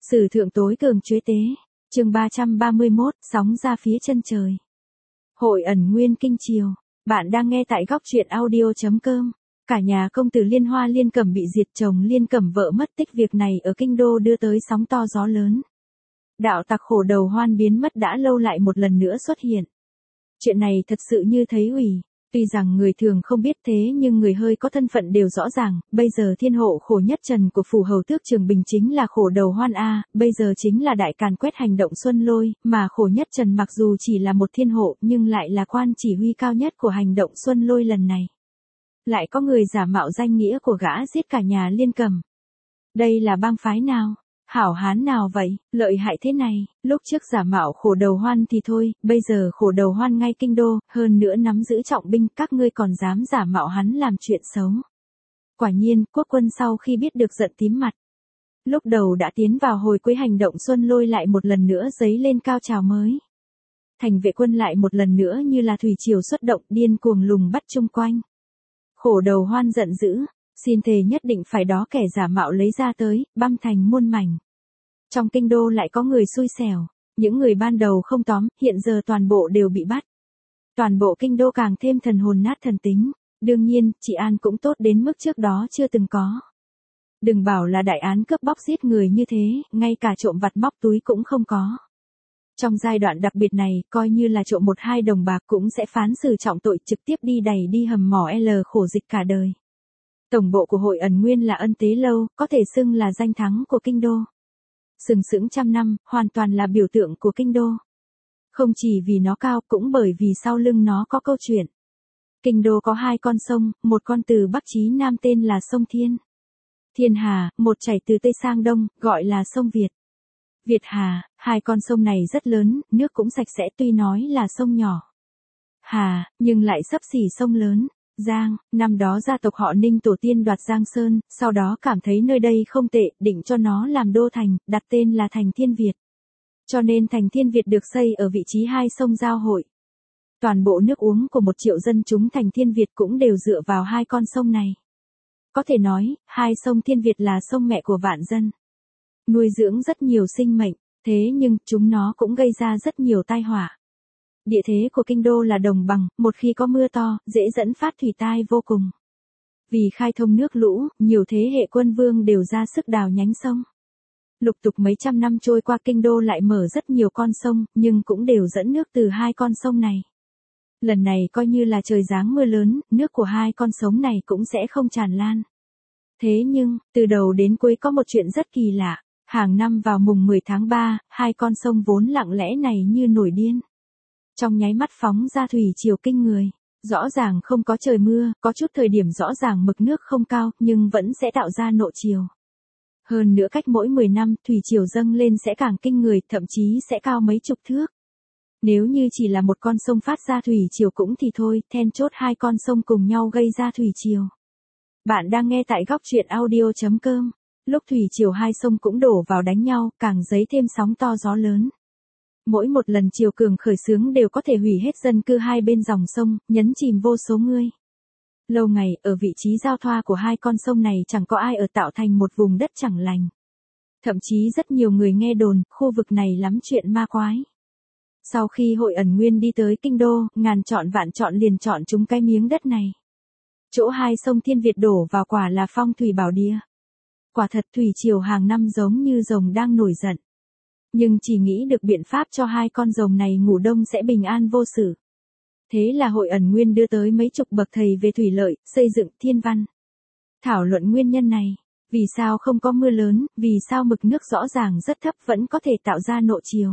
Sử thượng tối cường chuế tế. Chương 331, sóng ra phía chân trời. Hội ẩn nguyên kinh triều. Bạn đang nghe tại góc truyện audio.com. Cả nhà công tử Liên Hoa Liên Cẩm bị diệt, chồng Liên Cẩm vợ mất tích, việc này ở kinh đô đưa tới sóng to gió lớn. Đạo tặc khổ đầu Hoan biến mất đã lâu lại một lần nữa xuất hiện. Chuyện này thật sự như thấy ủy. Tuy rằng người thường không biết thế nhưng người hơi có thân phận đều rõ ràng, bây giờ thiên hộ khổ nhất trần của phủ hầu tước Trường Bình chính là khổ đầu Hoan A, bây giờ chính là đại càn quét hành động Xuân Lôi, mà khổ nhất trần mặc dù chỉ là một thiên hộ nhưng lại là quan chỉ huy cao nhất của hành động Xuân Lôi lần này. Lại có người giả mạo danh nghĩa của gã giết cả nhà Liên Cẩm. Đây là bang phái nào? Hảo hán nào vậy, lợi hại thế này, lúc trước giả mạo khổ đầu Hoan thì thôi, bây giờ khổ đầu Hoan ngay kinh đô, hơn nữa nắm giữ trọng binh, các ngươi còn dám giả mạo hắn làm chuyện xấu. Quả nhiên, quốc quân sau khi biết được giận tím mặt. Lúc đầu đã tiến vào hồi cuối hành động Xuân Lôi lại một lần nữa dấy lên cao trào mới. Thành vệ quân lại một lần nữa như là thủy triều xuất động, điên cuồng lùng bắt chung quanh. Khổ đầu Hoan giận dữ. Xin thề nhất định phải đó kẻ giả mạo lấy ra tới, băm thành muôn mảnh. Trong kinh đô lại có người xui xẻo, những người ban đầu không tóm, hiện giờ toàn bộ đều bị bắt. Toàn bộ kinh đô càng thêm thần hồn nát thần tính, đương nhiên, trị an cũng tốt đến mức trước đó chưa từng có. Đừng bảo là đại án cướp bóc giết người như thế, ngay cả trộm vặt móc túi cũng không có. Trong giai đoạn đặc biệt này, coi như là trộm 1-2 đồng bạc cũng sẽ phán xử trọng tội, trực tiếp đi đày đi hầm mỏ L khổ dịch cả đời. Tổng bộ của hội ẩn nguyên là Ân Tế Lâu, có thể xưng là danh thắng của kinh đô. Sừng sững trăm năm, hoàn toàn là biểu tượng của kinh đô. Không chỉ vì nó cao, cũng bởi vì sau lưng nó có câu chuyện. Kinh đô có 2 con sông, một con từ Bắc chí Nam tên là sông Thiên. Thiên Hà, một chảy từ Tây sang Đông, gọi là sông Việt. Việt Hà, 2 con sông này rất lớn, nước cũng sạch sẽ, tuy nói là sông nhỏ. Hà, nhưng lại xấp xỉ sông lớn. Giang, năm đó gia tộc họ Ninh tổ tiên đoạt Giang Sơn, sau đó cảm thấy nơi đây không tệ, định cho nó làm đô thành, đặt tên là thành Thiên Việt. Cho nên thành Thiên Việt được xây ở vị trí 2 sông giao hội. Toàn bộ nước uống của 1 triệu dân chúng thành Thiên Việt cũng đều dựa vào 2 con sông này. Có thể nói, 2 sông Thiên Việt là sông mẹ của vạn dân. Nuôi dưỡng rất nhiều sinh mệnh, thế nhưng chúng nó cũng gây ra rất nhiều tai họa. Địa thế của kinh đô là đồng bằng, một khi có mưa to, dễ dẫn phát thủy tai vô cùng. Vì khai thông nước lũ, nhiều thế hệ quân vương đều ra sức đào nhánh sông. Lục tục mấy trăm năm trôi qua, kinh đô lại mở rất nhiều con sông, nhưng cũng đều dẫn nước từ 2 con sông này. Lần này coi như là trời giáng mưa lớn, nước của 2 con sông này cũng sẽ không tràn lan. Thế nhưng, từ đầu đến cuối có một chuyện rất kỳ lạ, hàng năm vào mùng 10 tháng 3, 2 con sông vốn lặng lẽ này như nổi điên. Trong nháy mắt phóng ra thủy triều kinh người, rõ ràng không có trời mưa, có chút thời điểm rõ ràng mực nước không cao, nhưng vẫn sẽ tạo ra nộ triều. Hơn nữa cách mỗi 10 năm, thủy triều dâng lên sẽ càng kinh người, thậm chí sẽ cao mấy chục thước. Nếu như chỉ là một con sông phát ra thủy triều cũng thì thôi, then chốt 2 con sông cùng nhau gây ra thủy triều. Bạn đang nghe tại góc truyện audio.com. Lúc thủy triều 2 sông cũng đổ vào đánh nhau, càng dấy thêm sóng to gió lớn. Mỗi một lần triều cường khởi xướng đều có thể hủy hết dân cư 2 bên dòng sông, nhấn chìm vô số người. Lâu ngày, ở vị trí giao thoa của 2 con sông này chẳng có ai ở, tạo thành một vùng đất chẳng lành. Thậm chí rất nhiều người nghe đồn, khu vực này lắm chuyện ma quái. Sau khi hội ẩn nguyên đi tới kinh đô, ngàn chọn vạn chọn liền chọn chúng cái miếng đất này. Chỗ 2 sông Thiên Việt đổ vào quả là phong thủy bảo địa. Quả thật thủy triều hàng năm giống như rồng đang nổi giận. Nhưng chỉ nghĩ được biện pháp cho 2 con rồng này ngủ đông sẽ bình an vô sự. Thế là hội ẩn nguyên đưa tới mấy chục bậc thầy về thủy lợi, xây dựng, thiên văn. Thảo luận nguyên nhân này, vì sao không có mưa lớn, vì sao mực nước rõ ràng rất thấp vẫn có thể tạo ra nộ triều.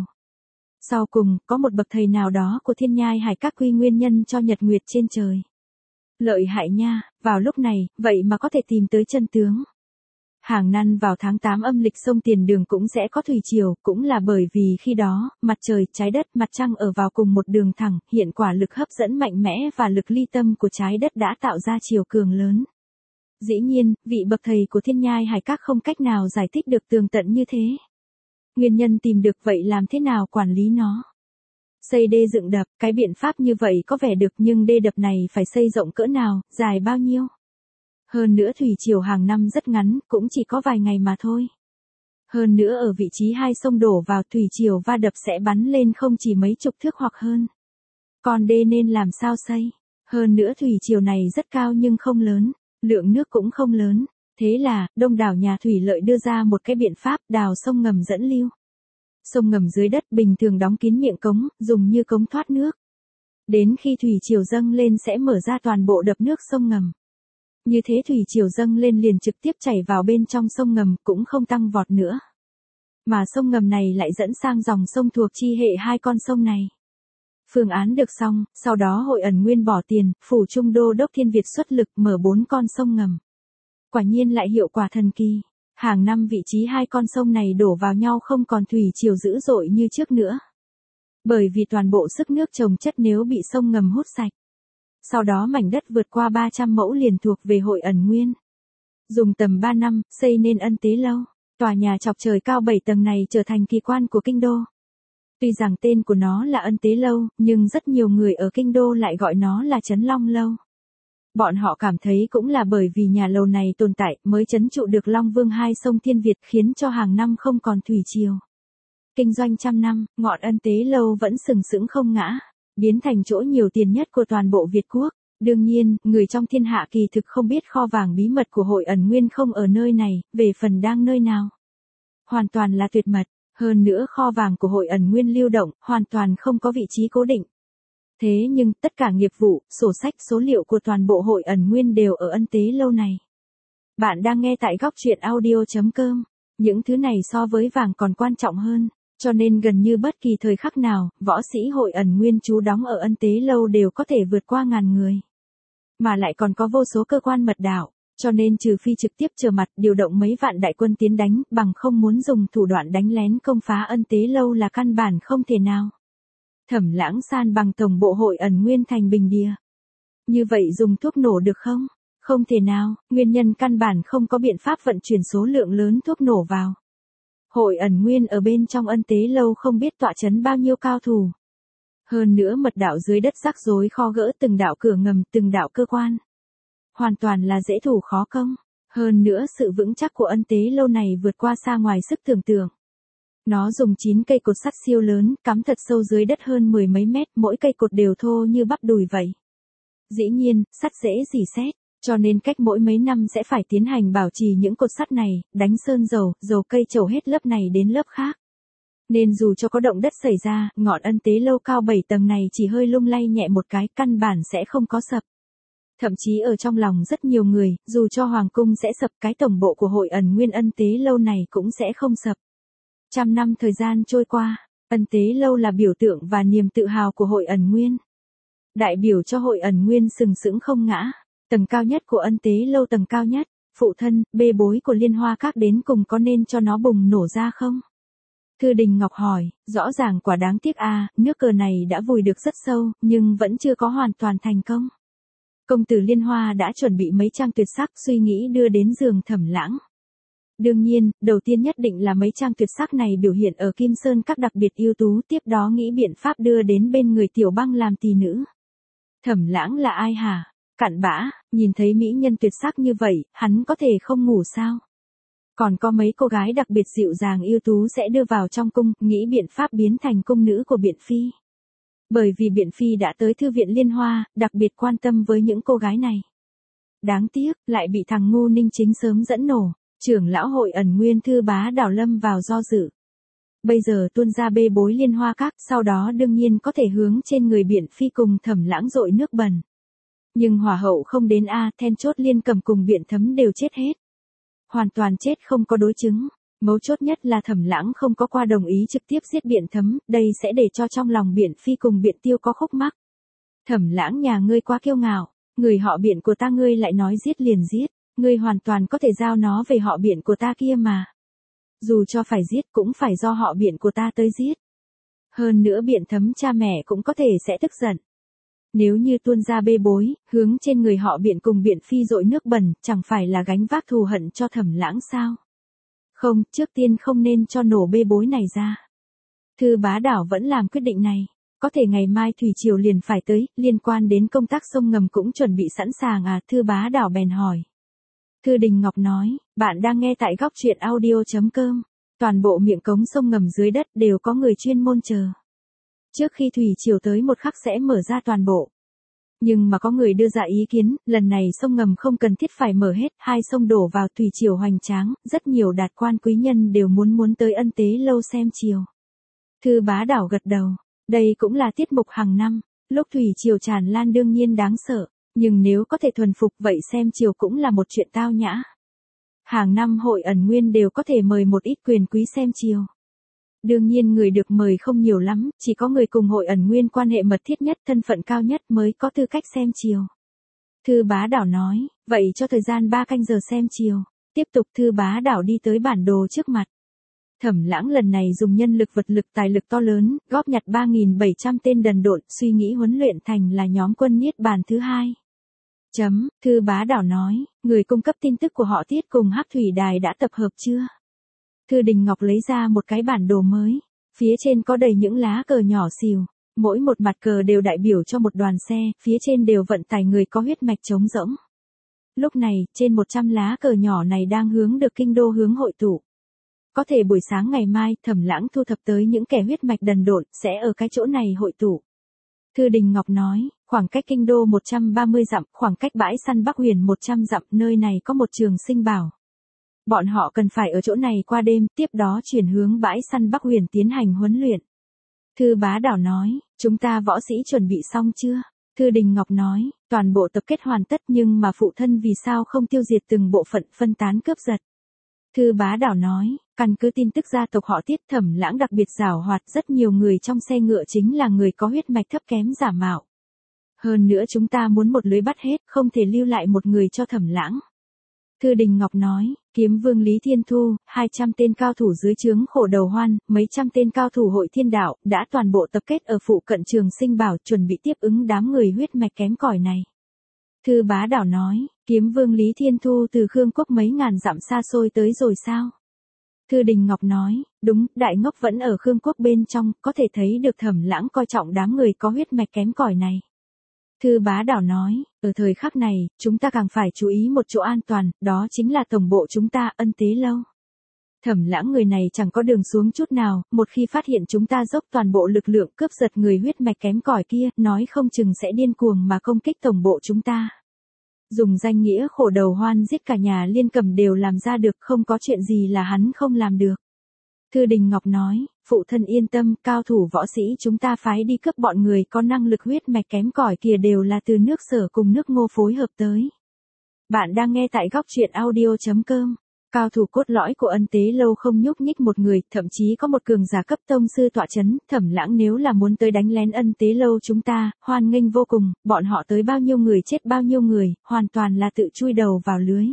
Sau cùng, có một bậc thầy nào đó của Thiên Nhai Hải Các quy nguyên nhân cho nhật nguyệt trên trời. Lợi hại nha, vào lúc này, vậy mà có thể tìm tới chân tướng. Hàng năm vào tháng 8 âm lịch sông Tiền Đường cũng sẽ có thủy triều, cũng là bởi vì khi đó, mặt trời, trái đất, mặt trăng ở vào cùng một đường thẳng, hiện quả lực hấp dẫn mạnh mẽ và lực ly tâm của trái đất đã tạo ra triều cường lớn. Dĩ nhiên, vị bậc thầy của Thiên Nhai Hải Các không cách nào giải thích được tường tận như thế. Nguyên nhân tìm được vậy làm thế nào quản lý nó? Xây đê dựng đập, cái biện pháp như vậy có vẻ được nhưng đê đập này phải xây rộng cỡ nào, dài bao nhiêu? Hơn nữa thủy triều hàng năm rất ngắn, cũng chỉ có vài ngày mà thôi. Hơn nữa ở vị trí hai sông đổ vào thủy triều va đập sẽ bắn lên không chỉ mấy chục thước hoặc hơn. Còn đê nên làm sao xây? Hơn nữa thủy triều này rất cao nhưng không lớn, lượng nước cũng không lớn. Thế là, đông đảo nhà thủy lợi đưa ra một cái biện pháp đào sông ngầm dẫn lưu. Sông ngầm dưới đất bình thường đóng kín miệng cống, dùng như cống thoát nước. Đến khi thủy triều dâng lên sẽ mở ra toàn bộ đập nước sông ngầm. Như thế thủy triều dâng lên liền trực tiếp chảy vào bên trong sông ngầm, cũng không tăng vọt nữa. Mà sông ngầm này lại dẫn sang dòng sông thuộc chi hệ hai con sông này. Phương án được xong, sau đó Hội Ẩn Nguyên bỏ tiền, phủ Trung Đô đốc Thiên Việt xuất lực mở 4 con sông ngầm. Quả nhiên lại hiệu quả thần kỳ. Hàng năm vị trí hai con sông này đổ vào nhau không còn thủy triều dữ dội như trước nữa. Bởi vì toàn bộ sức nước trồng chất nếu bị sông ngầm hút sạch. Sau đó mảnh đất vượt qua 300 mẫu liền thuộc về Hội Ẩn Nguyên. Dùng tầm 3 năm, xây nên Ân Tế Lâu. Tòa nhà chọc trời cao 7 tầng này trở thành kỳ quan của kinh đô. Tuy rằng tên của nó là Ân Tế Lâu, nhưng rất nhiều người ở kinh đô lại gọi nó là Trấn Long Lâu. Bọn họ cảm thấy cũng là bởi vì nhà lầu này tồn tại mới trấn trụ được Long Vương hai sông Thiên Việt khiến cho hàng năm không còn thủy triều. Kinh doanh trăm năm, ngọn Ân Tế Lâu vẫn sừng sững không ngã, biến thành chỗ nhiều tiền nhất của toàn bộ Việt quốc. Đương nhiên, người trong thiên hạ kỳ thực không biết kho vàng bí mật của Hội Ẩn Nguyên không ở nơi này, về phần đang nơi nào. Hoàn toàn là tuyệt mật, hơn nữa kho vàng của Hội Ẩn Nguyên lưu động, hoàn toàn không có vị trí cố định. Thế nhưng, tất cả nghiệp vụ, sổ sách, số liệu của toàn bộ Hội Ẩn Nguyên đều ở Ân Tế Lâu này. Bạn đang nghe tại góc truyện audio.com. Những thứ này so với vàng còn quan trọng hơn, cho nên gần như bất kỳ thời khắc nào, võ sĩ Hội Ẩn Nguyên trú đóng ở Ân Tế Lâu đều có thể vượt qua 1000 người. Mà lại còn có vô số cơ quan mật đạo, cho nên trừ phi trực tiếp trở mặt điều động mấy vạn đại quân tiến đánh, bằng không muốn dùng thủ đoạn đánh lén công phá Ân Tế Lâu là căn bản không thể nào. Thẩm Lãng san bằng tổng bộ Hội Ẩn Nguyên thành bình địa. Như vậy dùng thuốc nổ được không? Không thể nào, nguyên nhân căn bản không có biện pháp vận chuyển số lượng lớn thuốc nổ vào. Hội Ẩn Nguyên ở bên trong Ân Tế Lâu không biết tọa trấn bao nhiêu cao thủ. Hơn nữa mật đạo dưới đất rắc rối kho gỡ từng đạo cửa ngầm, từng đạo cơ quan. Hoàn toàn là dễ thủ khó công. Hơn nữa sự vững chắc của Ân Tế Lâu này vượt qua xa ngoài sức tưởng tượng. Nó dùng 9 cây cột sắt siêu lớn, cắm thật sâu dưới đất hơn 10 mấy mét, mỗi cây cột đều thô như bắp đùi vậy. Dĩ nhiên, sắt dễ rỉ sét, cho nên cách mỗi mấy năm sẽ phải tiến hành bảo trì những cột sắt này, đánh sơn dầu, dầu cây trầu hết lớp này đến lớp khác. Nên dù cho có động đất xảy ra, ngọn Ân Tế Lâu cao 7 tầng này chỉ hơi lung lay nhẹ một cái, căn bản sẽ không có sập. Thậm chí ở trong lòng rất nhiều người, dù cho Hoàng cung sẽ sập, cái tổng bộ của Hội Ẩn Nguyên Ân Tế Lâu này cũng sẽ không sập. Trăm năm thời gian trôi qua, Ân Tế Lâu là biểu tượng và niềm tự hào của Hội Ẩn Nguyên. Đại biểu cho Hội Ẩn Nguyên sừng sững không ngã. Tầng cao nhất của Ân Tế Lâu, tầng cao nhất, phụ thân, bê bối của Liên Hoa Các đến cùng có nên cho nó bùng nổ ra không? Thư Đình Ngọc hỏi, rõ ràng quả đáng tiếc nước cờ này đã vùi được rất sâu, nhưng vẫn chưa có hoàn toàn thành công. Công tử Liên Hoa đã chuẩn bị mấy trang tuyệt sắc, suy nghĩ đưa đến giường Thẩm Lãng. Đương nhiên, đầu tiên nhất định là mấy trang tuyệt sắc này biểu hiện ở Kim Sơn Các đặc biệt ưu tú, tiếp đó nghĩ biện pháp đưa đến bên người Tiểu Băng làm tỳ nữ. Thẩm Lãng là ai hả? Cặn bã, nhìn thấy mỹ nhân tuyệt sắc như vậy, hắn có thể không ngủ sao? Còn có mấy cô gái đặc biệt dịu dàng ưu tú sẽ đưa vào trong cung, nghĩ biện pháp biến thành cung nữ của Biện Phi. Bởi vì Biện Phi đã tới Thư viện Liên Hoa, đặc biệt quan tâm với những cô gái này. Đáng tiếc, lại bị thằng ngu Ninh Chính sớm dẫn nổ, trưởng lão Hội Ẩn Nguyên Thư Bá Đào lâm vào do dự. Bây giờ tuôn ra bê bối Liên Hoa Các, sau đó đương nhiên có thể hướng trên người Biện Phi cùng Thẩm Lãng dội nước bẩn. Nhưng hỏa hậu không đến then chốt Liên Cầm cùng Biện Thấm đều chết hết. Hoàn toàn chết không có đối chứng. Mấu chốt nhất là Thẩm Lãng không có qua đồng ý trực tiếp giết Biện Thấm, đây sẽ để cho trong lòng Biện Phi cùng Biện Tiêu có khúc mắc. Thẩm Lãng nhà ngươi quá kiêu ngạo, người họ Biện của ta ngươi lại nói giết liền giết, ngươi hoàn toàn có thể giao nó về họ Biện của ta kia mà. Dù cho phải giết cũng phải do họ Biện của ta tới giết. Hơn nữa Biện Thấm cha mẹ cũng có thể sẽ tức giận. Nếu như tuôn ra bê bối, hướng trên người họ Biện cùng Biện Phi dội nước bẩn, chẳng phải là gánh vác thù hận cho Thẩm Lãng sao? Không, trước tiên không nên cho nổ bê bối này ra. Thư Bá Đảo vẫn làm quyết định này. Có thể ngày mai thủy triều liền phải tới, liên quan đến công tác sông ngầm cũng chuẩn bị sẵn sàng Thư Bá Đảo bèn hỏi. Thư Đình Ngọc nói, bạn đang nghe tại góc truyện audio.com. toàn bộ miệng cống sông ngầm dưới đất đều có người chuyên môn chờ. Trước khi thủy triều tới một khắc sẽ mở ra toàn bộ. Nhưng mà có người đưa ra ý kiến, lần này sông ngầm không cần thiết phải mở hết, hai sông đổ vào thủy triều hoành tráng, rất nhiều đạt quan quý nhân đều muốn tới Ân Tế Lâu xem triều. Thư Bá Đảo gật đầu, đây cũng là tiết mục hàng năm, lúc thủy triều tràn lan đương nhiên đáng sợ, nhưng nếu có thể thuần phục vậy xem triều cũng là một chuyện tao nhã. Hàng năm hội ẩn nguyên đều có thể mời một ít quyền quý xem triều. Đương nhiên người được mời không nhiều lắm, chỉ có người cùng hội ẩn nguyên quan hệ mật thiết nhất, thân phận cao nhất mới có tư cách xem triều. Thư Bá Đảo nói, vậy cho thời gian 3 canh giờ xem triều. Tiếp tục Thư Bá Đảo đi tới bản đồ trước mặt. Thẩm Lãng lần này dùng nhân lực vật lực tài lực to lớn, góp nhặt 3.700 tên đần độn, suy nghĩ huấn luyện thành là nhóm quân Niết Bàn thứ 2. Thư Bá Đảo nói, người cung cấp tin tức của họ Tiết cùng Hắc Thủy Đài đã tập hợp chưa? Thư Đình Ngọc lấy ra một cái bản đồ mới, phía trên có đầy những lá cờ nhỏ xìu, mỗi một mặt cờ đều đại biểu cho một đoàn xe, phía trên đều vận tải người có huyết mạch trống rỗng. Lúc này, trên 100 lá cờ nhỏ này đang hướng được kinh đô hướng hội tụ. Có thể buổi sáng ngày mai, Thẩm Lãng thu thập tới những kẻ huyết mạch đần độn, sẽ ở cái chỗ này hội tụ. Thư Đình Ngọc nói, khoảng cách kinh đô 130 dặm, khoảng cách bãi săn Bắc Huyền 100 dặm, nơi này có một trường sinh bảo. Bọn họ cần phải ở chỗ này qua đêm, tiếp đó chuyển hướng bãi săn Bắc Huyền tiến hành huấn luyện. Thư Bá Đảo nói, chúng ta võ sĩ chuẩn bị xong chưa? Thư Đình Ngọc nói, toàn bộ tập kết hoàn tất nhưng mà phụ thân vì sao không tiêu diệt từng bộ phận phân tán cướp giật. Thư Bá Đảo nói, căn cứ tin tức gia tộc họ Tiết, Thẩm Lãng đặc biệt giàu hoạt, rất nhiều người trong xe ngựa chính là người có huyết mạch thấp kém giả mạo. Hơn nữa chúng ta muốn một lưới bắt hết, không thể lưu lại một người cho Thẩm Lãng. Thư Đình Ngọc nói, Kiếm Vương Lý Thiên Thu, 200 tên cao thủ dưới trướng Khổ Đầu Hoan, mấy trăm tên cao thủ Hội Thiên Đạo, đã toàn bộ tập kết ở phụ cận trường sinh bảo, chuẩn bị tiếp ứng đám người huyết mạch kém cỏi này. Thư Bá Đảo nói, Kiếm Vương Lý Thiên Thu từ Khương Quốc mấy ngàn dặm xa xôi tới rồi sao? Thư Đình Ngọc nói, đúng, Đại Ngốc vẫn ở Khương Quốc bên trong, có thể thấy được Thẩm Lãng coi trọng đám người có huyết mạch kém cỏi này. Thư Bá Đảo nói, ở thời khắc này, chúng ta càng phải chú ý một chỗ an toàn, đó chính là tổng bộ chúng ta, Ân Tế Lâu. Thẩm Lãng người này chẳng có đường xuống chút nào, một khi phát hiện chúng ta dốc toàn bộ lực lượng cướp giật người huyết mạch kém cỏi kia, nói không chừng sẽ điên cuồng mà công kích tổng bộ chúng ta. Dùng danh nghĩa Khổ Đầu Hoan giết cả nhà Liên Cầm đều làm ra được, không có chuyện gì là hắn không làm được. Thư Đình Ngọc nói, phụ thân yên tâm, cao thủ võ sĩ chúng ta phái đi cướp bọn người có năng lực huyết mạch kém cỏi kia đều là từ nước Sở cùng nước Ngô phối hợp tới. Bạn đang nghe tại góc truyện audio.com. Cao thủ cốt lõi của Ân Tế Lâu không nhúc nhích một người, thậm chí có một cường giả cấp tông sư tọa chấn, Thẩm Lãng nếu là muốn tới đánh lén Ân Tế Lâu chúng ta, hoan nghênh vô cùng, bọn họ tới bao nhiêu người chết bao nhiêu người, hoàn toàn là tự chui đầu vào lưới.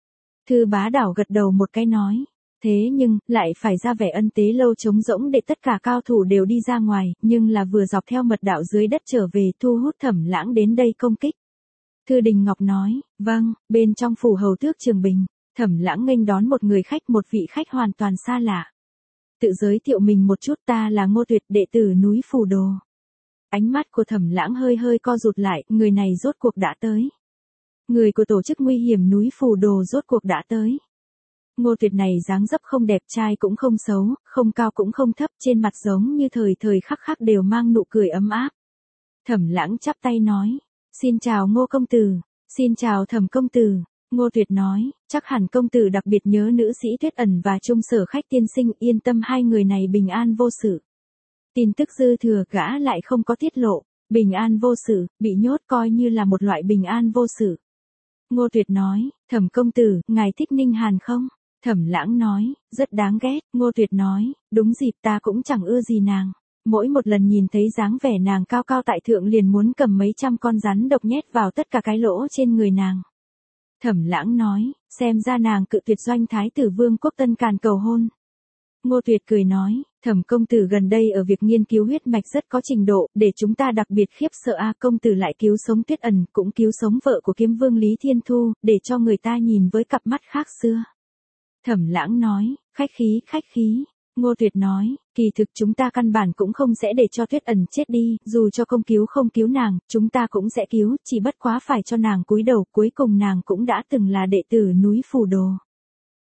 Thư Bá Đảo gật đầu một cái nói, thế nhưng, lại phải ra vẻ Ân Tế Lâu trống rỗng để tất cả cao thủ đều đi ra ngoài, nhưng là vừa dọc theo mật đạo dưới đất trở về thu hút Thẩm Lãng đến đây công kích. Thư Đình Ngọc nói, vâng, bên trong phủ hầu tước Trường Bình. Thẩm Lãng nghênh đón một người khách, một vị khách hoàn toàn xa lạ. Tự giới thiệu mình một chút, ta là Ngô Tuyệt, đệ tử núi Phù Đồ. Ánh mắt của Thẩm Lãng hơi co rụt lại, người này rốt cuộc đã tới. Người của tổ chức nguy hiểm núi Phù Đồ rốt cuộc đã tới. Ngô Tuyệt này dáng dấp không đẹp trai cũng không xấu, không cao cũng không thấp, trên mặt giống như thời khắc đều mang nụ cười ấm áp. Thẩm Lãng chắp tay nói, xin chào Ngô công tử, xin chào Thẩm công tử. Ngô Tuyệt nói, chắc hẳn công tử đặc biệt nhớ nữ sĩ Tuyết Ẩn và Trung Sở Khách tiên sinh, yên tâm hai người này bình an vô sự. Tin tức dư thừa gã lại không có tiết lộ, bình an vô sự, bị nhốt coi như là một loại bình an vô sự. Ngô Tuyệt nói, Thẩm công tử, ngài thích Ninh Hàn không? Thẩm Lãng nói, rất đáng ghét. Ngô Tuyệt nói, đúng dịp ta cũng chẳng ưa gì nàng. Mỗi một lần nhìn thấy dáng vẻ nàng cao cao tại thượng liền muốn cầm mấy trăm con rắn độc nhét vào tất cả cái lỗ trên người nàng. Thẩm Lãng nói, xem ra nàng cự tuyệt Doanh Thái tử Vương Quốc Tân Càn cầu hôn. Ngô Tuyệt cười nói, Thẩm công tử gần đây ở việc nghiên cứu huyết mạch rất có trình độ, để chúng ta đặc biệt khiếp sợ công tử lại cứu sống Tuyết Ẩn, cũng cứu sống vợ của Kiếm Vương Lý Thiên Thu, để cho người ta nhìn với cặp mắt khác xưa. Thẩm Lãng nói, khách khí. Ngô Tuyệt nói, kỳ thực chúng ta căn bản cũng không sẽ để cho Tuyết Ẩn chết đi, dù cho không cứu nàng, chúng ta cũng sẽ cứu, chỉ bất quá phải cho nàng cúi đầu, cuối cùng nàng cũng đã từng là đệ tử núi Phù Đồ.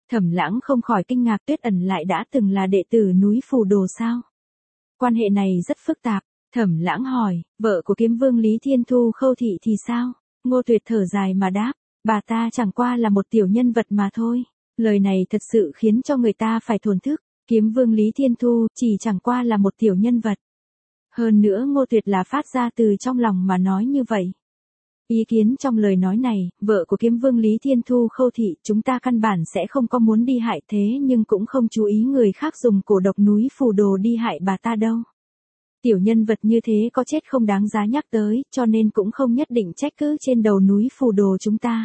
Thẩm Lãng không khỏi kinh ngạc, Tuyết Ẩn lại đã từng là đệ tử núi Phù Đồ sao? Quan hệ này rất phức tạp. Thẩm Lãng hỏi, vợ của kiếm vương Lý Thiên Thu Khâu Thị thì sao? Ngô Tuyệt thở dài mà đáp, bà ta chẳng qua là một tiểu nhân vật mà thôi. Lời này thật sự khiến cho người ta phải thổn thức. Kiếm vương Lý Thiên Thu chỉ chẳng qua là một tiểu nhân vật. Hơn nữa Ngô Tuyệt là phát ra từ trong lòng mà nói như vậy. Ý kiến trong lời nói này, vợ của kiếm vương Lý Thiên Thu Khâu Thị, chúng ta căn bản sẽ không có muốn đi hại, thế nhưng cũng không chú ý người khác dùng cổ độc núi Phù Đồ đi hại bà ta đâu. Tiểu nhân vật như thế có chết không đáng giá nhắc tới, cho nên cũng không nhất định trách cứ trên đầu núi Phù Đồ chúng ta.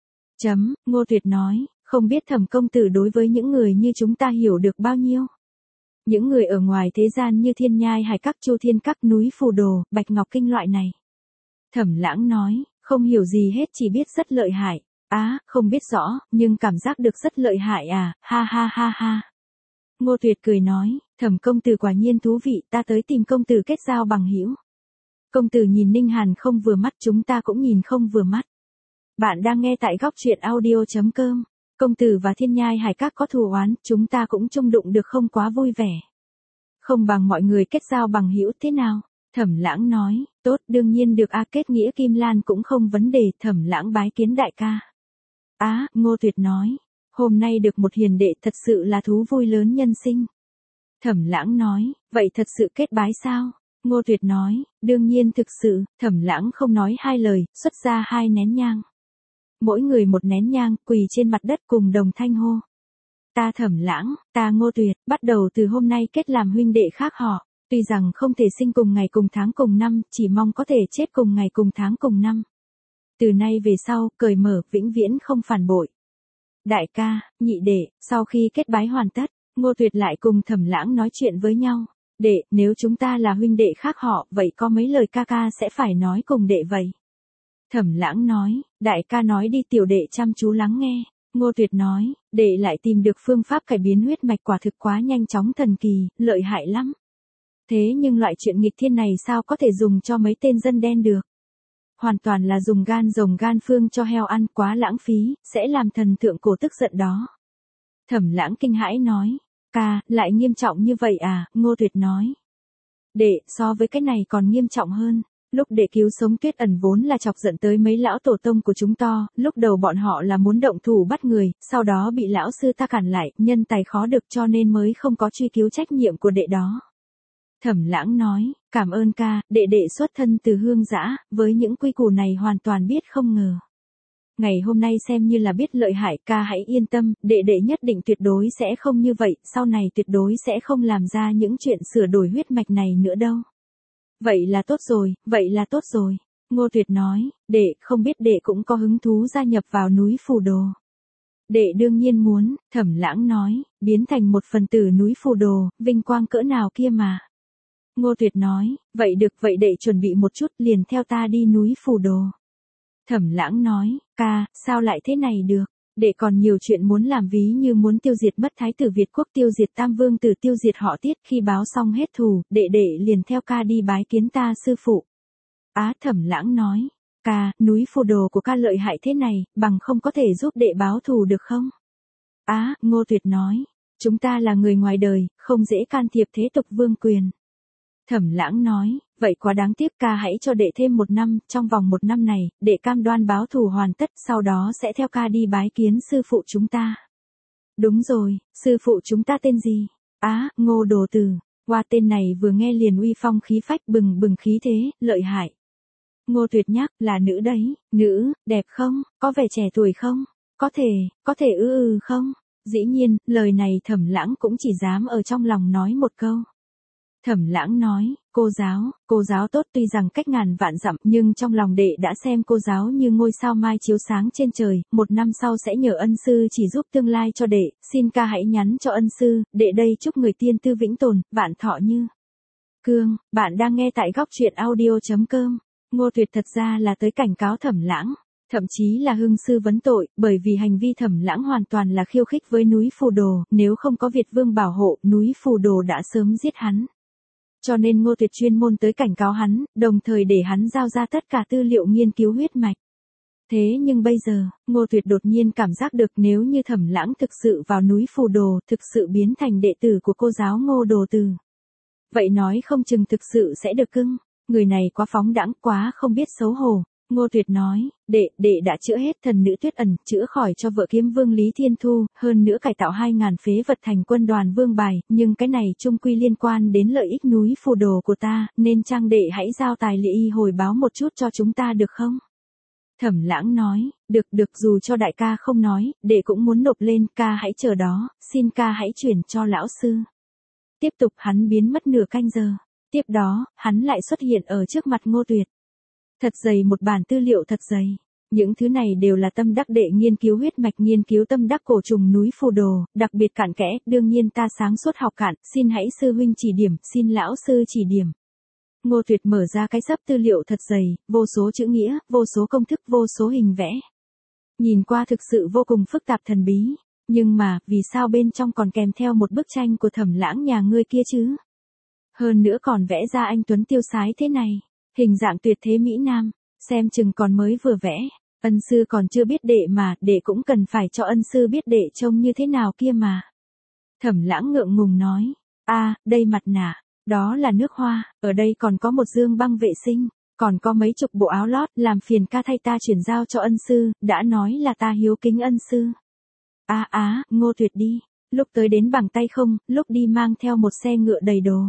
Ngô Tuyệt nói, không biết Thẩm công tử đối với những người như chúng ta hiểu được bao nhiêu. Những người ở ngoài thế gian như Thiên Nhai Hải Các, Chu Thiên Các, núi Phù Đồ, Bạch Ngọc Kinh loại này. Thẩm Lãng nói, không hiểu gì hết, chỉ biết rất lợi hại. Không biết rõ, nhưng cảm giác được rất lợi hại à, ha ha ha ha. Ngô Tuyệt cười nói, Thẩm công tử quả nhiên thú vị, ta tới tìm công tử kết giao bằng hữu. Công tử nhìn Ninh Hàn không vừa mắt, chúng ta cũng nhìn không vừa mắt. Bạn đang nghe tại góc truyện audio.com. Công tử và Thiên Nhai Hải Các có thù oán, chúng ta cũng chung đụng được không quá vui vẻ. Không bằng mọi người kết giao bằng hữu thế nào? Thẩm Lãng nói, tốt, đương nhiên được kết nghĩa Kim Lan cũng không vấn đề. Thẩm Lãng bái kiến đại ca. Ngô Tuyệt nói, hôm nay được một hiền đệ thật sự là thú vui lớn nhân sinh. Thẩm Lãng nói, vậy thật sự kết bái sao? Ngô Tuyệt nói, đương nhiên thực sự. Thẩm Lãng không nói hai lời, xuất ra 2 nén nhang. Mỗi người 1 nén nhang, quỳ trên mặt đất cùng đồng thanh hô. Ta Thẩm Lãng, ta Ngô Tuyệt, bắt đầu từ hôm nay kết làm huynh đệ khác họ. Tuy rằng không thể sinh cùng ngày cùng tháng cùng năm, chỉ mong có thể chết cùng ngày cùng tháng cùng năm. Từ nay về sau, cởi mở, vĩnh viễn không phản bội. Đại ca, nhị đệ, sau khi kết bái hoàn tất, Ngô Tuyệt lại cùng Thẩm Lãng nói chuyện với nhau. Đệ, nếu chúng ta là huynh đệ khác họ, vậy có mấy lời ca ca sẽ phải nói cùng đệ vậy? Thẩm Lãng nói, đại ca nói đi, tiểu đệ chăm chú lắng nghe. Ngô Tuyệt nói, đệ lại tìm được phương pháp cải biến huyết mạch, quả thực quá nhanh chóng thần kỳ, lợi hại lắm. Thế nhưng loại chuyện nghịch thiên này sao có thể dùng cho mấy tên dân đen được? Hoàn toàn là dùng gan rồng gan phương cho heo ăn, quá lãng phí, sẽ làm thần thượng cổ tức giận đó. Thẩm Lãng kinh hãi nói, ca, lại nghiêm trọng như vậy à? Ngô Tuyệt nói, đệ, so với cái này còn nghiêm trọng hơn. Lúc đệ cứu sống Tuyết Ẩn vốn là chọc giận tới mấy lão tổ tông của chúng to, lúc đầu bọn họ là muốn động thủ bắt người, sau đó bị lão sư ta cản lại, nhân tài khó được cho nên mới không có truy cứu trách nhiệm của đệ đó. Thẩm Lãng nói, cảm ơn ca, đệ đệ xuất thân từ hương dã, với những quy củ này hoàn toàn biết không ngờ. Ngày hôm nay xem như là biết lợi hại, ca hãy yên tâm, đệ đệ nhất định tuyệt đối sẽ không như vậy, sau này tuyệt đối sẽ không làm ra những chuyện sửa đổi huyết mạch này nữa đâu. Vậy là tốt rồi, vậy là tốt rồi. Ngô Tuyệt nói, đệ, không biết đệ cũng có hứng thú gia nhập vào núi Phù Đồ. Đệ đương nhiên muốn. Thẩm Lãng nói, biến thành một phần tử núi Phù Đồ, vinh quang cỡ nào kia mà. Ngô Tuyệt nói, vậy được, vậy đệ chuẩn bị một chút, liền theo ta đi núi Phù Đồ. Thẩm Lãng nói, ca, sao lại thế này được? Đệ còn nhiều chuyện muốn làm, ví như muốn tiêu diệt mất thái tử Việt quốc, tiêu diệt Tam Vương tử, tiêu diệt họ Tiết, khi báo xong hết thù, đệ liền theo ca đi bái kiến ta sư phụ. Thẩm Lãng nói, ca, núi Phù Đồ của ca lợi hại thế này, bằng không có thể giúp đệ báo thù được không? Ngô Tuyệt nói, chúng ta là người ngoài đời, không dễ can thiệp thế tục vương quyền. Thẩm Lãng nói, vậy quá đáng tiếc, ca hãy cho đệ thêm 1 năm, trong vòng 1 năm này, đệ cam đoan báo thù hoàn tất, sau đó sẽ theo ca đi bái kiến sư phụ chúng ta. Đúng rồi, sư phụ chúng ta tên gì? Ngô Đồ Tử. Qua tên này vừa nghe liền uy phong khí phách, bừng bừng khí thế, lợi hại. Ngô Tuyệt nhắc, là nữ đấy, nữ, đẹp không, có vẻ trẻ tuổi không? Có thể không? Dĩ nhiên, lời này Thẩm Lãng cũng chỉ dám ở trong lòng nói một câu. Thẩm Lãng nói, cô giáo tốt, tuy rằng cách ngàn vạn dặm, nhưng trong lòng đệ đã xem cô giáo như ngôi sao mai chiếu sáng trên trời, 1 năm sau sẽ nhờ ân sư chỉ giúp tương lai cho đệ, xin ca hãy nhắn cho ân sư, đệ đây chúc người tiên tư vĩnh tồn, vạn thọ như cương. Bạn đang nghe tại góc truyện audio.com. Ngô Tuyệt thật ra là tới cảnh cáo Thẩm Lãng, thậm chí là hưng sư vấn tội, bởi vì hành vi Thẩm Lãng hoàn toàn là khiêu khích với núi Phù Đồ, nếu không có Việt Vương bảo hộ, núi Phù Đồ đã sớm giết hắn. Cho nên Ngô Tuyệt chuyên môn tới cảnh cáo hắn, đồng thời để hắn giao ra tất cả tư liệu nghiên cứu huyết mạch. Thế nhưng bây giờ, Ngô Tuyệt đột nhiên cảm giác được nếu như Thẩm Lãng thực sự vào núi Phù Đồ, thực sự biến thành đệ tử của cô giáo Ngô Đồ Từ. Vậy nói không chừng thực sự sẽ được cưng. Người này quá phóng đãng, quá không biết xấu hổ. Ngô Tuyệt nói, đệ đã chữa hết thần nữ Tuyết Ẩn, chữa khỏi cho vợ kiếm vương Lý Thiên Thu, hơn nữa cải tạo 2.000 phế vật thành quân đoàn vương bài, nhưng cái này chung quy liên quan đến lợi ích núi Phù Đồ của ta, nên Trang đệ hãy giao tài liệu hồi báo một chút cho chúng ta được không? Thẩm Lãng nói, được dù cho đại ca không nói, đệ cũng muốn nộp lên, ca hãy chờ đó, xin ca hãy chuyển cho lão sư. Tiếp tục hắn biến mất nửa canh giờ. Tiếp đó, hắn lại xuất hiện ở trước mặt Ngô Tuyệt. Thật dày một bản tư liệu thật dày. Những thứ này đều là tâm đắc đệ nghiên cứu huyết mạch, nghiên cứu tâm đắc cổ trùng núi Phù Đồ, đặc biệt cặn kẽ, đương nhiên ta sáng suốt học cạn, xin hãy sư huynh chỉ điểm, xin lão sư chỉ điểm. Ngô Tuyệt mở ra cái xấp tư liệu thật dày, vô số chữ nghĩa, vô số công thức, vô số hình vẽ. Nhìn qua thực sự vô cùng phức tạp thần bí. Nhưng mà, vì sao bên trong còn kèm theo một bức tranh của Thẩm Lãng nhà ngươi kia chứ? Hơn nữa còn vẽ ra anh tuấn tiêu sái thế này, hình dạng tuyệt thế mỹ nam, xem chừng còn mới vừa vẽ, ân sư còn chưa biết đệ mà, đệ cũng cần phải cho ân sư biết đệ trông như thế nào kia mà. Thẩm Lãng ngượng ngùng nói, đây mặt nạ, đó là nước hoa, ở đây còn có một dương băng vệ sinh, còn có mấy chục bộ áo lót, làm phiền ca thay ta chuyển giao cho ân sư, đã nói là ta hiếu kính ân sư. Ngô Tuyệt đi, lúc tới đến bằng tay không, lúc đi mang theo một xe ngựa đầy đồ.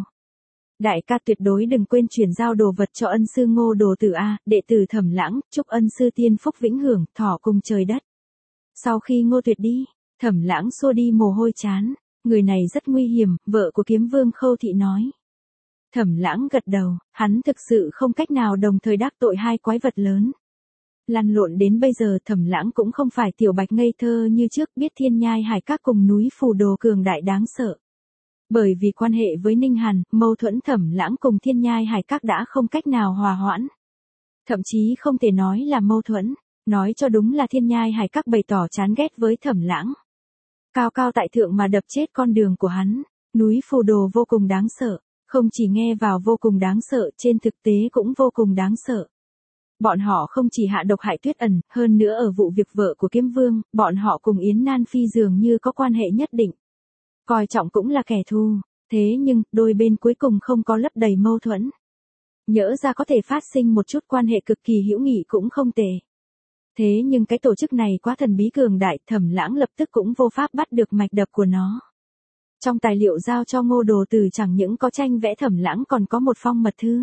Đại ca tuyệt đối đừng quên chuyển giao đồ vật cho ân sư Ngô Đồ Tử đệ tử Thẩm Lãng, chúc ân sư tiên phúc vĩnh hưởng, thọ cùng trời đất. Sau khi Ngô Tuyệt đi, Thẩm Lãng xua đi mồ hôi chán, người này rất nguy hiểm, vợ của kiếm vương Khâu Thị nói. Thẩm Lãng gật đầu, hắn thực sự không cách nào đồng thời đắc tội hai quái vật lớn. Lăn lộn đến bây giờ Thẩm Lãng cũng không phải tiểu bạch ngây thơ như trước, biết Thiên Nhai Hải Các cùng núi Phù Đồ cường đại đáng sợ. Bởi vì quan hệ với Ninh Hàn, mâu thuẫn Thẩm Lãng cùng Thiên Nhai Hải Các đã không cách nào hòa hoãn. Thậm chí không thể nói là mâu thuẫn, nói cho đúng là Thiên Nhai Hải Các bày tỏ chán ghét với Thẩm Lãng. Cao cao tại thượng mà đập chết con đường của hắn, núi Phù Đồ vô cùng đáng sợ, không chỉ nghe vào vô cùng đáng sợ, trên thực tế cũng vô cùng đáng sợ. Bọn họ không chỉ hạ độc hại Tuyết Ẩn, hơn nữa ở vụ việc vợ của kiếm vương, bọn họ cùng Yến Nan Phi dường như có quan hệ nhất định. Coi trọng cũng là kẻ thù, thế nhưng, đôi bên cuối cùng không có lấp đầy mâu thuẫn. Nhỡ ra có thể phát sinh một chút quan hệ cực kỳ hữu nghị cũng không tệ. Thế nhưng cái tổ chức này quá thần bí cường đại, Thẩm Lãng lập tức cũng vô pháp bắt được mạch đập của nó. Trong tài liệu giao cho Ngô Đồ Tử chẳng những có tranh vẽ Thẩm Lãng còn có một phong mật thư.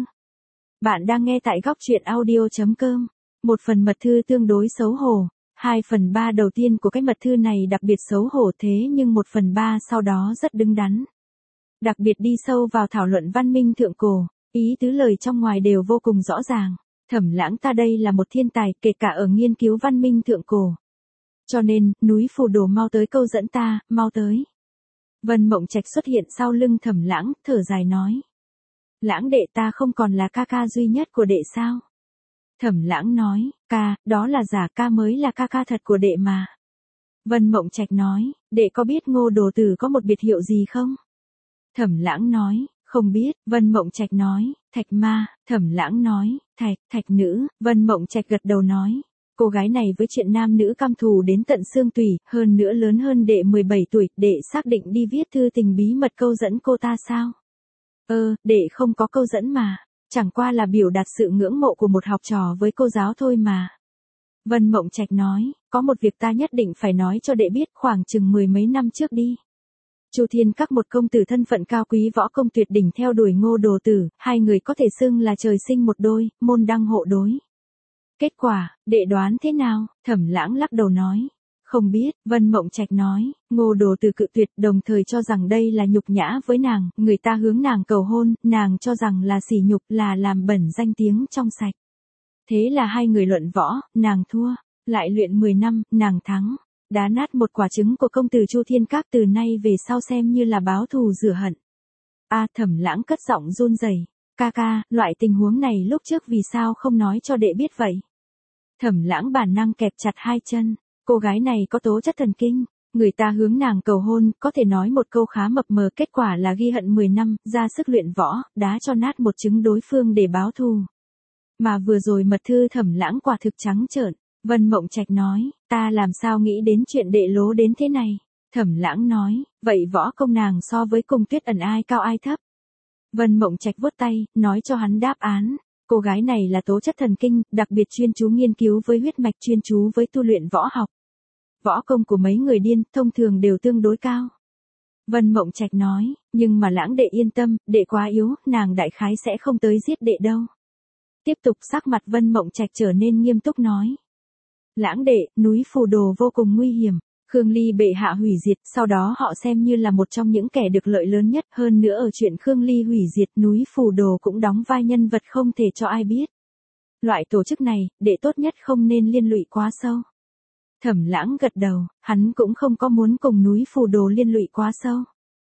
Bạn đang nghe tại góc truyện audio.com. Một phần mật thư tương đối xấu hổ. 2/3 đầu tiên của cái mật thư này đặc biệt xấu hổ, thế nhưng 1/3 sau đó rất đứng đắn. Đặc biệt đi sâu vào thảo luận văn minh thượng cổ, ý tứ lời trong ngoài đều vô cùng rõ ràng. Thẩm Lãng ta đây là một thiên tài, kể cả ở nghiên cứu văn minh thượng cổ. Cho nên, núi Phù Đồ mau tới câu dẫn ta, mau tới. Vân Mộng Trạch xuất hiện sau lưng Thẩm Lãng, thở dài nói. Lãng đệ, ta không còn là ca ca duy nhất của đệ sao? Thẩm Lãng nói, ca, đó là giả, ca mới là ca ca thật của đệ mà. Vân Mộng Trạch nói, đệ có biết Ngô Đồ Tử có một biệt hiệu gì không? Thẩm Lãng nói, không biết. Vân Mộng Trạch nói, Thạch Ma. Thẩm Lãng nói, Thạch Nữ. Vân Mộng Trạch gật đầu nói, cô gái này với chuyện nam nữ căm thù đến tận xương tủy, hơn nữa lớn hơn đệ 17 tuổi, đệ xác định đi viết thư tình bí mật câu dẫn cô ta sao? Đệ không có câu dẫn mà, chẳng qua là biểu đạt sự ngưỡng mộ của một học trò với cô giáo thôi mà. Vân Mộng Trạch nói, có một việc ta nhất định phải nói cho đệ biết, khoảng chừng 10 mấy năm trước đi. Chu Thiên Các một công tử thân phận cao quý võ công tuyệt đỉnh theo đuổi Ngô Đồ Tử, hai người có thể xưng là trời sinh một đôi, môn đăng hộ đối. Kết quả, đệ đoán thế nào? Thẩm Lãng lắc đầu nói. Không biết. Vân Mộng Trạch nói, Ngô Đồ Tử cự tuyệt, đồng thời cho rằng đây là nhục nhã với nàng, người ta hướng nàng cầu hôn, nàng cho rằng là sỉ nhục, là làm bẩn danh tiếng trong sạch. Thế là hai người luận võ, nàng thua, lại luyện 10 năm, nàng thắng, đá nát một quả trứng của công tử Chu Thiên Các, từ nay về sau xem như là báo thù rửa hận. Thẩm Lãng cất giọng run rẩy, ca, loại tình huống này lúc trước vì sao không nói cho đệ biết vậy? Thẩm Lãng bản năng kẹp chặt hai chân. Cô gái này có tố chất thần kinh, người ta hướng nàng cầu hôn, có thể nói một câu khá mập mờ, kết quả là ghi hận 10 năm, ra sức luyện võ, đá cho nát một trứng đối phương để báo thù. Mà vừa rồi mật thư Thẩm Lãng quả thực trắng trợn, Vân Mộng Trạch nói, ta làm sao nghĩ đến chuyện đệ lố đến thế này. Thẩm Lãng nói, vậy võ công nàng so với Cung Tuyết Ẩn ai cao ai thấp? Vân Mộng Trạch vuốt tay, nói cho hắn đáp án. Cô gái này là tố chất thần kinh, đặc biệt chuyên chú nghiên cứu với huyết mạch, chuyên chú với tu luyện võ học. Võ công của mấy người điên, thông thường đều tương đối cao. Vân Mộng Trạch nói, nhưng mà Lãng đệ yên tâm, đệ quá yếu, nàng đại khái sẽ không tới giết đệ đâu. Tiếp tục sắc mặt Vân Mộng Trạch trở nên nghiêm túc nói. Lãng đệ, núi Phù Đồ vô cùng nguy hiểm. Khương Ly bệ hạ hủy diệt, sau đó họ xem như là một trong những kẻ được lợi lớn nhất, hơn nữa ở chuyện Khương Ly hủy diệt núi Phù Đồ cũng đóng vai nhân vật không thể cho ai biết. Loại tổ chức này, đệ tốt nhất không nên liên lụy quá sâu. Thẩm Lãng gật đầu, hắn cũng không có muốn cùng núi Phù Đồ liên lụy quá sâu.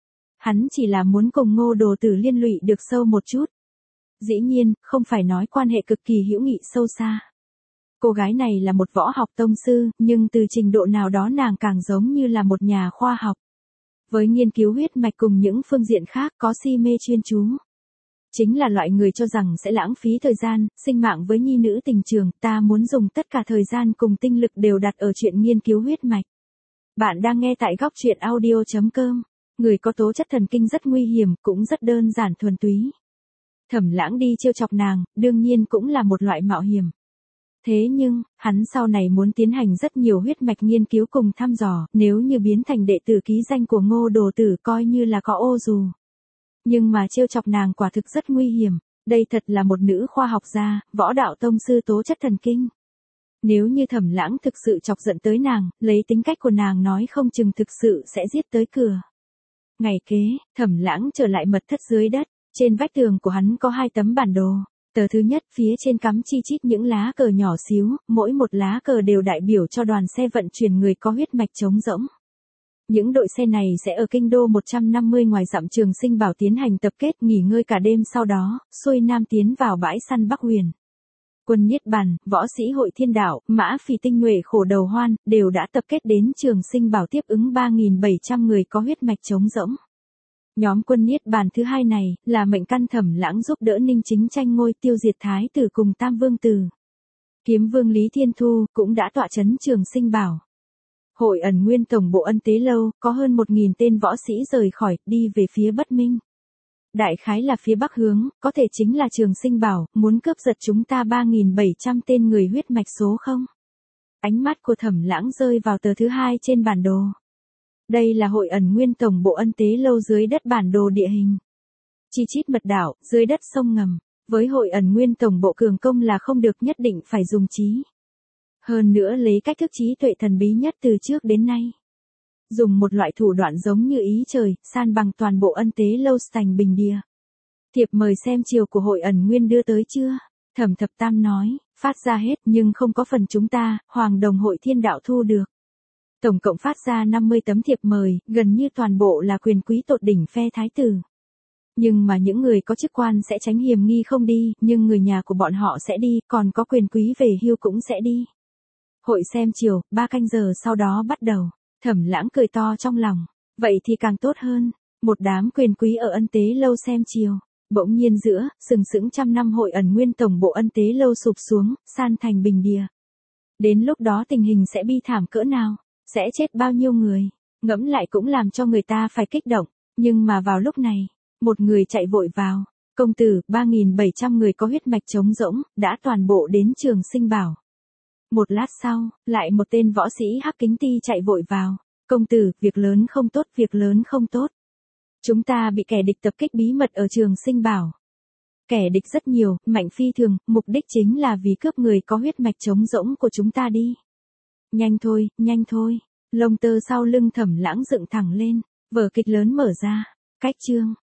Hắn chỉ là muốn cùng Ngô Đồ Tử liên lụy được sâu một chút. Dĩ nhiên, không phải nói quan hệ cực kỳ hữu nghị sâu xa. Cô gái này là một võ học tông sư, nhưng từ trình độ nào đó nàng càng giống như là một nhà khoa học. Với nghiên cứu huyết mạch cùng những phương diện khác có si mê chuyên chú. Chính là loại người cho rằng sẽ lãng phí thời gian, sinh mạng với nhi nữ tình trường, ta muốn dùng tất cả thời gian cùng tinh lực đều đặt ở chuyện nghiên cứu huyết mạch. Bạn đang nghe tại góc truyện audio.com. Người có tố chất thần kinh rất nguy hiểm, cũng rất đơn giản thuần túy. Thẩm Lãng đi trêu chọc nàng, đương nhiên cũng là một loại mạo hiểm. Thế nhưng, hắn sau này muốn tiến hành rất nhiều huyết mạch nghiên cứu cùng thăm dò, nếu như biến thành đệ tử ký danh của Ngô Đồ Tử coi như là có ô dù. Nhưng mà trêu chọc nàng quả thực rất nguy hiểm, đây thật là một nữ khoa học gia, võ đạo tông sư tố chất thần kinh. Nếu như Thẩm Lãng thực sự chọc giận tới nàng, lấy tính cách của nàng nói không chừng thực sự sẽ giết tới cửa. Ngày kế, Thẩm Lãng trở lại mật thất dưới đất, trên vách tường của hắn có 2 tấm bản đồ. Tờ thứ nhất phía trên cắm chi chít những lá cờ nhỏ xíu, mỗi một lá cờ đều đại biểu cho đoàn xe vận chuyển người có huyết mạch trống rỗng. Những đội xe này sẽ ở kinh đô 150 ngoài dặm Trường Sinh Bảo tiến hành tập kết nghỉ ngơi cả đêm, sau đó, xuôi nam tiến vào bãi săn Bắc Huyền. Quân Niết Bàn, võ sĩ hội Thiên Đạo, Mã Phỉ tinh nhuệ Khổ Đầu Hoan, đều đã tập kết đến Trường Sinh Bảo tiếp ứng 3.700 người có huyết mạch trống rỗng. Nhóm Quân Niết Bàn thứ hai này, là mệnh căn Thẩm Lãng giúp đỡ Ninh Chính tranh ngôi tiêu diệt Thái tử cùng Tam Vương Tử. Kiếm Vương Lý Thiên Thu, cũng đã tọa chấn Trường Sinh Bảo. Hội Ẩn Nguyên tổng bộ Ân Tế Lâu, có hơn 1.000 tên võ sĩ rời khỏi, đi về phía Bất Minh. Đại khái là phía bắc hướng, có thể chính là Trường Sinh Bảo, muốn cướp giật chúng ta 3.700 tên người huyết mạch số không? Ánh mắt của Thẩm Lãng rơi vào tờ thứ hai trên bản đồ. Đây là Hội Ẩn Nguyên tổng bộ Ân Tế Lâu dưới đất, bản đồ địa hình. Chi chít mật đảo, dưới đất sông ngầm. Với Hội Ẩn Nguyên tổng bộ cường công là không được, nhất định phải dùng trí. Hơn nữa lấy cách thức trí tuệ thần bí nhất từ trước đến nay. Dùng một loại thủ đoạn giống như ý trời, san bằng toàn bộ Ân Tế Lâu thành bình địa. Thiệp mời xem chiều của Hội Ẩn Nguyên đưa tới chưa? Thẩm Thập Tam nói, phát ra hết nhưng không có phần chúng ta, Hoàng Đồng Hội Thiên Đạo thu được. Tổng cộng phát ra 50 tấm thiệp mời, gần như toàn bộ là quyền quý tột đỉnh phe thái tử. Nhưng mà những người có chức quan sẽ tránh hiểm nghi không đi, nhưng người nhà của bọn họ sẽ đi, còn có quyền quý về hưu cũng sẽ đi. Hội xem chiều, 3 canh giờ sau đó bắt đầu. Thẩm Lãng cười to trong lòng. Vậy thì càng tốt hơn. Một đám quyền quý ở Ân Tế Lâu xem chiều. Bỗng nhiên giữa, sừng sững trăm năm Hội Ẩn Nguyên tổng bộ Ân Tế Lâu sụp xuống, san thành bình địa. Đến lúc đó tình hình sẽ bi thảm cỡ nào? Sẽ chết bao nhiêu người? Ngẫm lại cũng làm cho người ta phải kích động. Nhưng mà vào lúc này, một người chạy vội vào. Công tử, 3.700 người có huyết mạch trống rỗng, đã toàn bộ đến Trường Sinh Bảo. Một lát sau, lại một tên võ sĩ hắc kính ti chạy vội vào. Công tử, việc lớn không tốt, việc lớn không tốt. Chúng ta bị kẻ địch tập kích bí mật ở Trường Sinh Bảo. Kẻ địch rất nhiều, mạnh phi thường, mục đích chính là vì cướp người có huyết mạch trống rỗng của chúng ta đi. Nhanh thôi, nhanh thôi. Lông tơ sau lưng Thẩm Lãng dựng thẳng lên. Vở kịch lớn mở ra. Cách chương.